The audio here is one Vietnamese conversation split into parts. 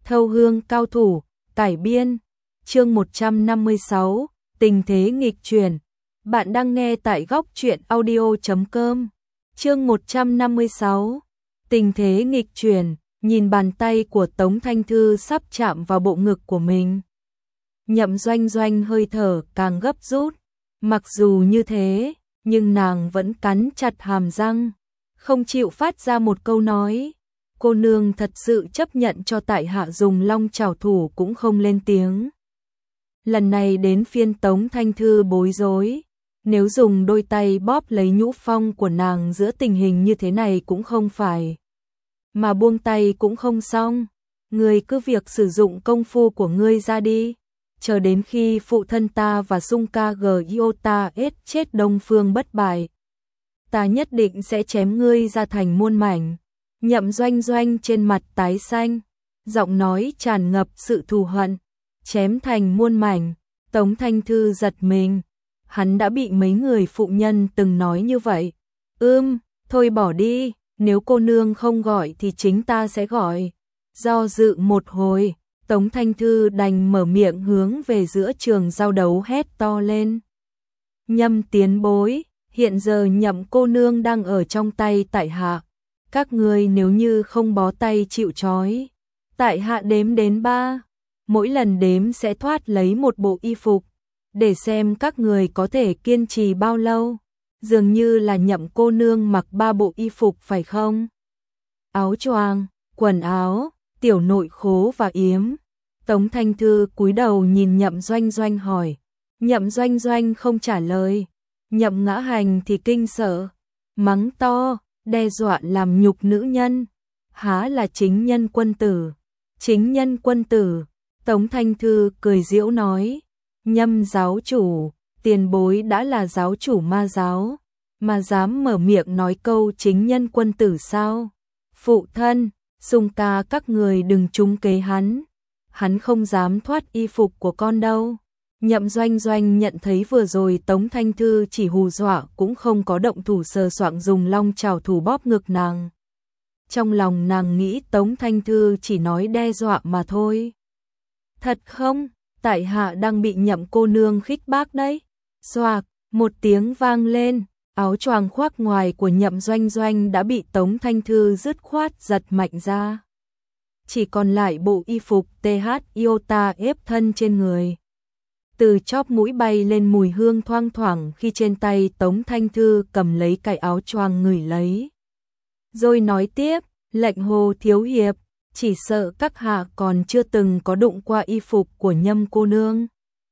Thâu hương cao thủ, cải biên, chương 156, tình thế nghịch chuyển. Bạn đang nghe tại góc truyện audio.com. Chương 156, tình thế nghịch chuyển, nhìn bàn tay của Tống Thanh Thư sắp chạm vào bộ ngực của mình. Nhậm Doanh Doanh hơi thở càng gấp rút, mặc dù như thế, nhưng nàng vẫn cắn chặt hàm răng, không chịu phát ra một câu nói. Cô nương thật sự chấp nhận cho tại hạ dùng long trảo thủ cũng không lên tiếng. Lần này đến phiên Tống Thanh Thư bối rối, nếu dùng đôi tay bóp lấy nhũ phong của nàng giữa tình hình như thế này cũng không phải, mà buông tay cũng không xong. Ngươi cứ việc sử dụng công phu của ngươi ra đi, chờ đến khi phụ thân ta và Sung Ca Giota chết Đông Phương Bất Bại, ta nhất định sẽ chém ngươi ra thành muôn mảnh. Nhậm Doanh Doanh trên mặt tái xanh, giọng nói tràn ngập sự thù hận. Chém thành muôn mảnh. Tống Thanh Thư giật mình, hắn đã bị mấy người phụ nhân từng nói như vậy. Thôi bỏ đi, nếu cô nương không gọi thì chính ta sẽ gọi. Do dự một hồi, Tống Thanh Thư đành mở miệng hướng về giữa trường giao đấu hét to lên. Nhâm tiền bối, hiện giờ Nhậm cô nương đang ở trong tay tại hạ. Các người nếu như không bó tay chịu trói, tại hạ đếm đến 3, mỗi lần đếm sẽ thoát lấy một bộ y phục, để xem các người có thể kiên trì bao lâu. Dường như là Nhậm cô nương mặc 3 bộ y phục phải không? Áo choàng, quần áo, tiểu nội khố và yếm. Tống Thanh Thư cúi đầu nhìn Nhậm Doanh Doanh hỏi. Nhậm Doanh Doanh không trả lời. Nhậm Ngã Hành thì kinh sợ, mắng to, đe dọa làm nhục nữ nhân, há là chính nhân quân tử. Chính nhân quân tử. Tống Thanh Thư cười giễu nói, Nhâm giáo chủ, tiền bối đã là giáo chủ ma giáo, mà dám mở miệng nói câu chính nhân quân tử sao? Phụ thân, Sung Ca các người đừng trúng kế hắn không dám thoát y phục của con đâu. Nhậm Doanh Doanh nhận thấy vừa rồi Tống Thanh Thư chỉ hù dọa cũng không có động thủ sờ soạng dùng long trảo thủ bóp ngực nàng. Trong lòng nàng nghĩ Tống Thanh Thư chỉ nói đe dọa mà thôi. Thật không? Tại hạ đang bị Nhậm cô nương khích bác đấy. Xoạc, một tiếng vang lên, áo choàng khoác ngoài của Nhậm Doanh Doanh đã bị Tống Thanh Thư dứt khoát giật mạnh ra. Chỉ còn lại bộ y phục TH Iota ép thân trên người. Từ chóp mũi bay lên mùi hương thoang thoảng khi trên tay Tống Thanh Thư cầm lấy cái áo choàng ngửi lấy. Rồi nói tiếp, lệnh Hồ thiếu hiệp, chỉ sợ các hạ còn chưa từng có đụng qua y phục của Nhâm cô nương.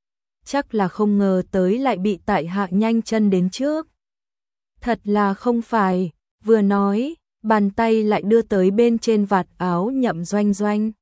Chắc là không ngờ tới lại bị tại hạ nhanh chân đến trước. Thật là không phải, vừa nói, bàn tay lại đưa tới bên trên vạt áo Nhậm Doanh Doanh.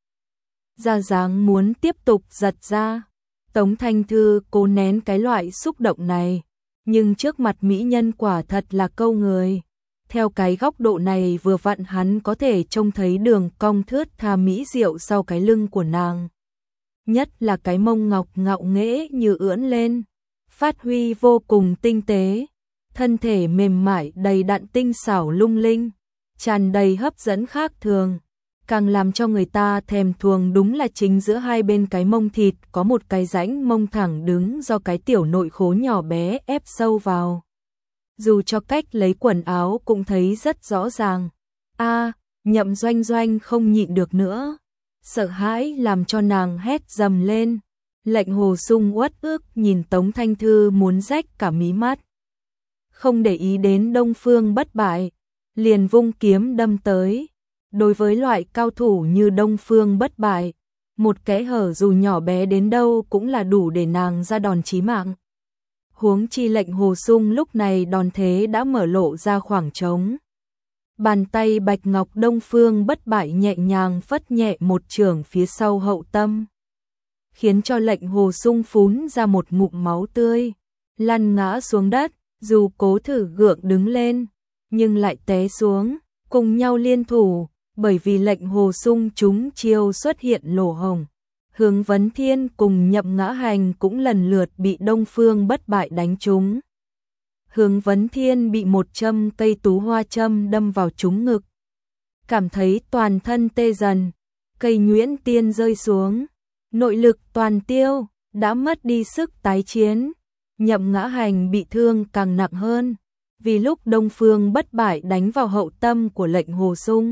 Ra dáng muốn tiếp tục giật ra. Tống Thanh Thư cố nén cái loại xúc động này, nhưng trước mặt mỹ nhân quả thật là câu người. Theo cái góc độ này vừa vặn hắn có thể trông thấy đường cong thướt tha mỹ diệu sau cái lưng của nàng. Nhất là cái mông ngọc ngạo nghễ như ưỡn lên, phát huy vô cùng tinh tế. Thân thể mềm mại đầy đặn tinh xảo lung linh, tràn đầy hấp dẫn khác thường. Càng làm cho người ta thèm thuồng đúng là chính giữa hai bên cái mông thịt có một cái rãnh mông thẳng đứng do cái tiểu nội khố nhỏ bé ép sâu vào. Dù cho cách lấy quần áo cũng thấy rất rõ ràng. Nhậm Doanh Doanh không nhịn được nữa. Sợ hãi làm cho nàng hét dầm lên. Lệnh Hồ Sung uất ức nhìn Tống Thanh Thư muốn rách cả mí mắt. Không để ý đến Đông Phương Bất Bại, liền vung kiếm đâm tới. Đối với loại cao thủ như Đông Phương Bất Bại, một kẽ hở dù nhỏ bé đến đâu cũng là đủ để nàng ra đòn chí mạng. Huống chi lệnh Hồ Sung lúc này đòn thế đã mở lộ ra khoảng trống. Bàn tay bạch ngọc Đông Phương Bất Bại nhẹ nhàng phất nhẹ một chưởng phía sau hậu tâm, khiến cho lệnh Hồ Sung phún ra một ngụm máu tươi, lăn ngã xuống đất. Dù cố thử gượng đứng lên, nhưng lại té xuống, cùng nhau liên thủ, bởi vì lệnh Hồ Sung chúng chiêu xuất hiện lỗ hổng. Hướng Vấn Thiên cùng Nhậm Ngã Hành cũng lần lượt bị Đông Phương Bất Bại đánh trúng. Hướng Vấn Thiên bị một châm cây tú hoa châm đâm vào trúng ngực, cảm thấy toàn thân tê dần. cây nhuyễn tiên rơi xuống, nội lực toàn tiêu, đã mất đi sức tái chiến. Nhậm Ngã Hành bị thương càng nặng hơn, vì lúc Đông Phương Bất Bại đánh vào hậu tâm của Lệnh Hồ Sung,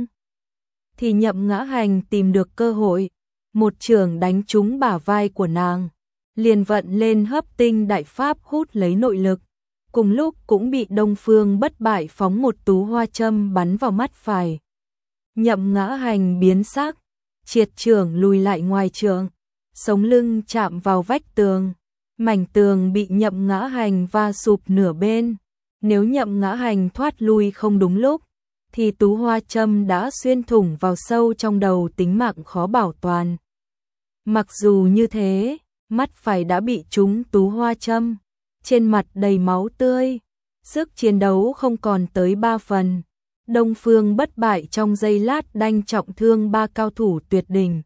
thì Nhậm Ngã Hành tìm được cơ hội, một chưởng đánh trúng bả vai của nàng, liền vận lên Hấp Tinh Đại Pháp hút lấy nội lực, cùng lúc cũng bị Đông Phương Bất Bại phóng một tú hoa châm bắn vào mắt phải. Nhậm Ngã Hành biến sắc, triệt chưởng lùi lại ngoài chưởng, sống lưng chạm vào vách tường, mảnh tường bị Nhậm Ngã Hành va sụp nửa bên. Nếu Nhậm Ngã Hành thoát lui không đúng lúc, thì tú hoa châm đã xuyên thủng vào sâu trong đầu, tính mạng khó bảo toàn. Mặc dù như thế, mắt phải đã bị trúng tú hoa châm, trên mặt đầy máu tươi, sức chiến đấu không còn tới 3 phần. Đông Phương Bất Bại trong giây lát đanh trọng thương 3 cao thủ tuyệt đỉnh.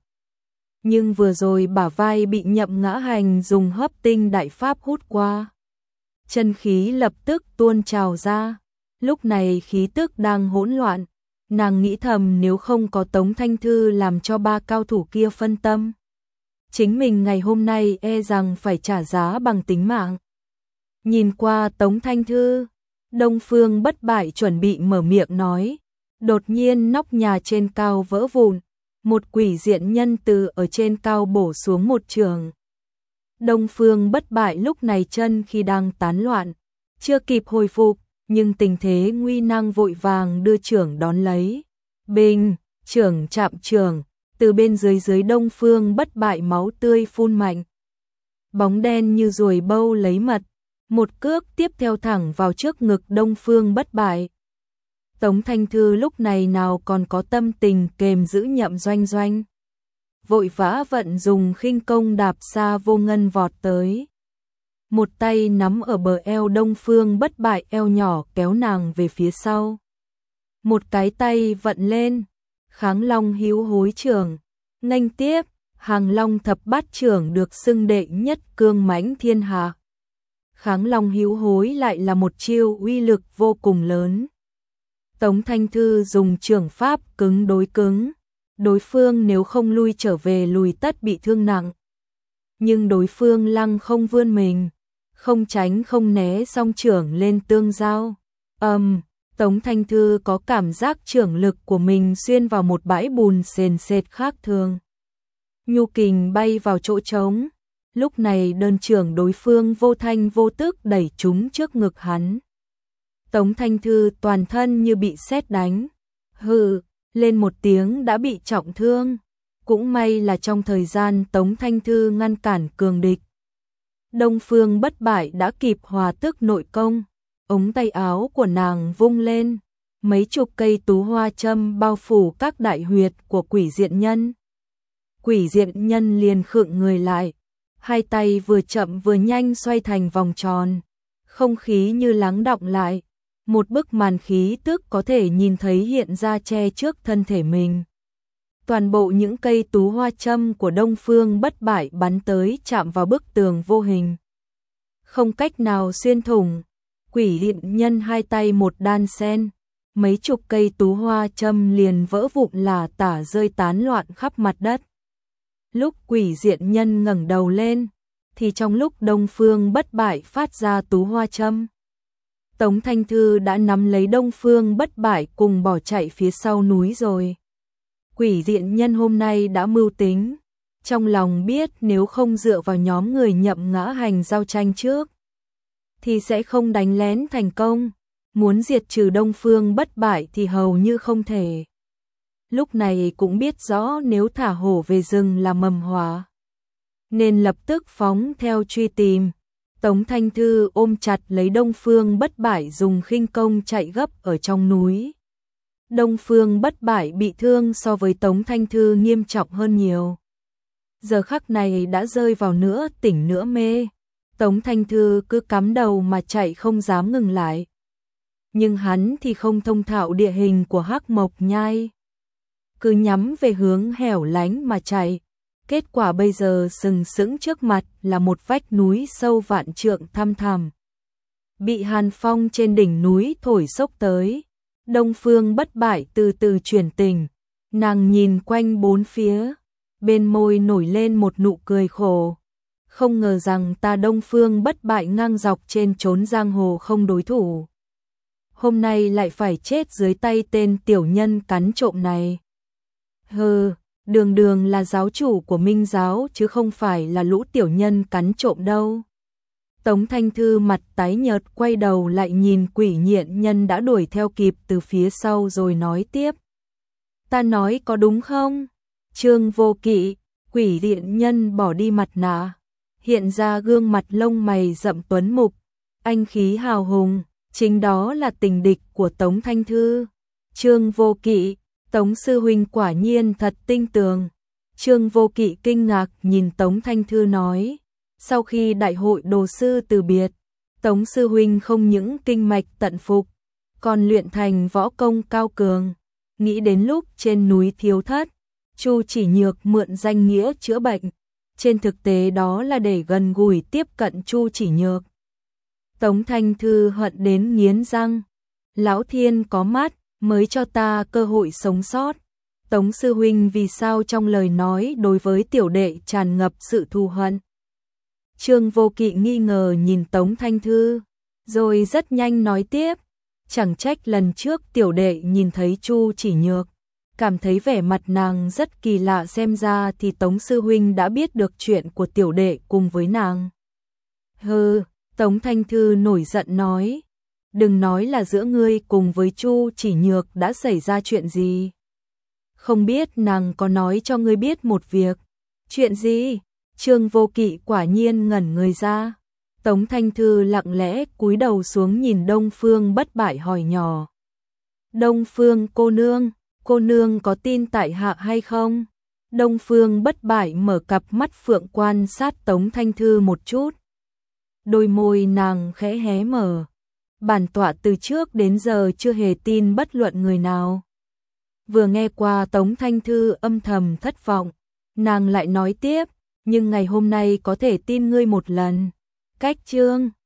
Nhưng vừa rồi bả vai bị Nhậm Ngã Hành dùng Hấp Tinh Đại Pháp hút qua, chân khí lập tức tuôn trào ra. Lúc này khí tức đang hỗn loạn, nàng nghĩ thầm nếu không có Tống Thanh Thư làm cho 3 cao thủ kia phân tâm, chính mình ngày hôm nay e rằng phải trả giá bằng tính mạng. Nhìn qua Tống Thanh Thư, Đông Phương Bất Bại chuẩn bị mở miệng nói, đột nhiên nóc nhà trên cao vỡ vụn, một quỷ diện nhân từ ở trên cao bổ xuống một chưởng. Đông Phương Bất Bại lúc này chân khi đang tán loạn, chưa kịp hồi phục, nhưng tình thế nguy nan vội vàng đưa chưởng đón lấy. Bình, chưởng chạm chưởng, từ bên dưới Đông Phương Bất Bại máu tươi phun mạnh. Bóng đen như ruồi bâu lấy mật, một cước tiếp theo thẳng vào trước ngực Đông Phương Bất Bại. Tống Thanh Thư lúc này nào còn có tâm tình kềm giữ Nhậm Doanh Doanh, vội vã vận dùng khinh công đạp xa vô ngân vọt tới. Một tay nắm ở bờ eo Đông Phương Bất Bại eo nhỏ kéo nàng về phía sau. Một cái tay vận lên, Kháng Long Hữu Hối chưởng, nghênh tiếp, Hàng Long Thập Bát chưởng được xưng đệ nhất cương mãnh thiên hạ. Kháng Long Hữu Hối lại là một chiêu uy lực vô cùng lớn. Tống Thanh Thư dùng chưởng pháp cứng đối cứng, đối phương nếu không lui trở về lùi tất bị thương nặng. Nhưng đối phương lăng không vươn mình, không tránh không né, song chưởng lên tương giao. Tống Thanh Thư có cảm giác chưởng lực của mình xuyên vào một bãi bùn sền sệt khác thường. Nhu kình bay vào chỗ trống, lúc này đơn chưởng đối phương vô thanh vô tức đẩy trúng trước ngực hắn. Tống Thanh Thư toàn thân như bị sét đánh, hừ, lên một tiếng đã bị trọng thương. Cũng may là trong thời gian Tống Thanh Thư ngăn cản cường địch, Đông Phương Bất Bại đã kịp hòa tức nội công, ống tay áo của nàng vung lên, mấy chục cây tú hoa châm bao phủ các đại huyệt của quỷ diện nhân. Quỷ diện nhân liền khựng người lại, hai tay vừa chậm vừa nhanh xoay thành vòng tròn, không khí như lắng đọng lại, một bức màn khí tức có thể nhìn thấy hiện ra che trước thân thể mình. Toàn bộ những cây tú hoa châm của Đông Phương Bất Bại bắn tới chạm vào bức tường vô hình, không cách nào xuyên thủng. Quỷ diện nhân hai tay một đan sen, mấy chục cây tú hoa châm liền vỡ vụn lả tả rơi tán loạn khắp mặt đất. Lúc quỷ diện nhân ngẩng đầu lên, thì trong lúc Đông Phương Bất Bại phát ra tú hoa châm, Tống Thanh Thư đã nắm lấy Đông Phương Bất Bại cùng bỏ chạy phía sau núi rồi. Quỷ diện nhân hôm nay đã mưu tính, trong lòng biết nếu không dựa vào nhóm người Nhậm Ngã Hành giao tranh trước, thì sẽ không đánh lén thành công, muốn diệt trừ Đông Phương Bất Bại thì hầu như không thể. Lúc này cũng biết rõ nếu thả hổ về rừng là mầm họa, nên lập tức phóng theo truy tìm. Tống Thanh Thư ôm chặt lấy Đông Phương Bất Bại dùng khinh công chạy gấp ở trong núi. Đông Phương Bất Bại bị thương so với Tống Thanh Thư nghiêm trọng hơn nhiều. Giờ khắc này đã rơi vào nửa tỉnh nửa mê. Tống Thanh Thư cứ cắm đầu mà chạy không dám ngừng lại. Nhưng hắn thì không thông thạo địa hình của Hắc Mộc Nhai, cứ nhắm về hướng hẻo lánh mà chạy. Kết quả bây giờ sừng sững trước mặt là một vách núi sâu vạn trượng thăm thẳm, bị hàn phong trên đỉnh núi thổi xốc tới. Đông Phương Bất Bại từ từ chuyển tình, Nàng nhìn quanh bốn phía, bên môi nổi lên một nụ cười khổ. Không ngờ rằng ta Đông Phương bất bại ngang dọc trên chốn giang hồ không đối thủ. Hôm nay lại phải chết dưới tay tên tiểu nhân cắn trộm này. Hừ, đường đường là giáo chủ của Minh giáo chứ không phải là lũ tiểu nhân cắn trộm đâu. Tống Thanh Thư mặt tái nhợt quay đầu lại nhìn Quỷ Nhện Nhân đã đuổi theo kịp từ phía sau rồi nói tiếp. Ta nói có đúng không? Trương Vô Kỵ, Quỷ Nhện Nhân bỏ đi mặt nạ, hiện ra gương mặt lông mày rậm tuấn mục, anh khí hào hùng, chính đó là tình địch của Tống Thanh Thư. Trương Vô Kỵ, Tống sư huynh quả nhiên thật tinh tường. Trương Vô Kỵ kinh ngạc nhìn Tống Thanh Thư nói, sau khi đại hội đồ sư từ biệt, Tống sư huynh không những kinh mạch tận phục, còn luyện thành võ công cao cường. Nghĩ đến lúc trên núi Thiếu Thất, Chu Chỉ Nhược mượn danh nghĩa chữa bệnh, trên thực tế đó là để gần gũi tiếp cận Chu Chỉ Nhược. Tống Thanh Thư hận đến nghiến răng, lão thiên có mắt, mới cho ta cơ hội sống sót. Tống sư huynh vì sao trong lời nói đối với tiểu đệ tràn ngập sự thù hận? Trương Vô Kỵ nghi ngờ nhìn Tống Thanh Thư, rồi rất nhanh nói tiếp, chẳng trách lần trước tiểu đệ nhìn thấy Chu Chỉ Nhược, cảm thấy vẻ mặt nàng rất kỳ lạ, xem ra thì Tống sư huynh đã biết được chuyện của tiểu đệ cùng với nàng. Hừ, Tống Thanh Thư nổi giận nói, đừng nói là giữa ngươi cùng với Chu Chỉ Nhược đã xảy ra chuyện gì. Không biết nàng có nói cho ngươi biết một việc. Chuyện gì? Trương Vô Kỵ quả nhiên ngẩn người ra. Tống Thanh Thư lặng lẽ cúi đầu xuống nhìn Đông Phương bất bại hỏi nhỏ. Đông Phương cô nương có tin tại hạ hay không? Đông Phương bất bại mở cặp mắt phượng quan sát Tống Thanh Thư một chút. Đôi môi nàng khẽ hé mở. Bản tọa từ trước đến giờ chưa hề tin bất luận người nào. Vừa nghe qua Tống Thanh Thư âm thầm thất vọng, nàng lại nói tiếp, nhưng ngày hôm nay có thể tin ngươi một lần. Cách chương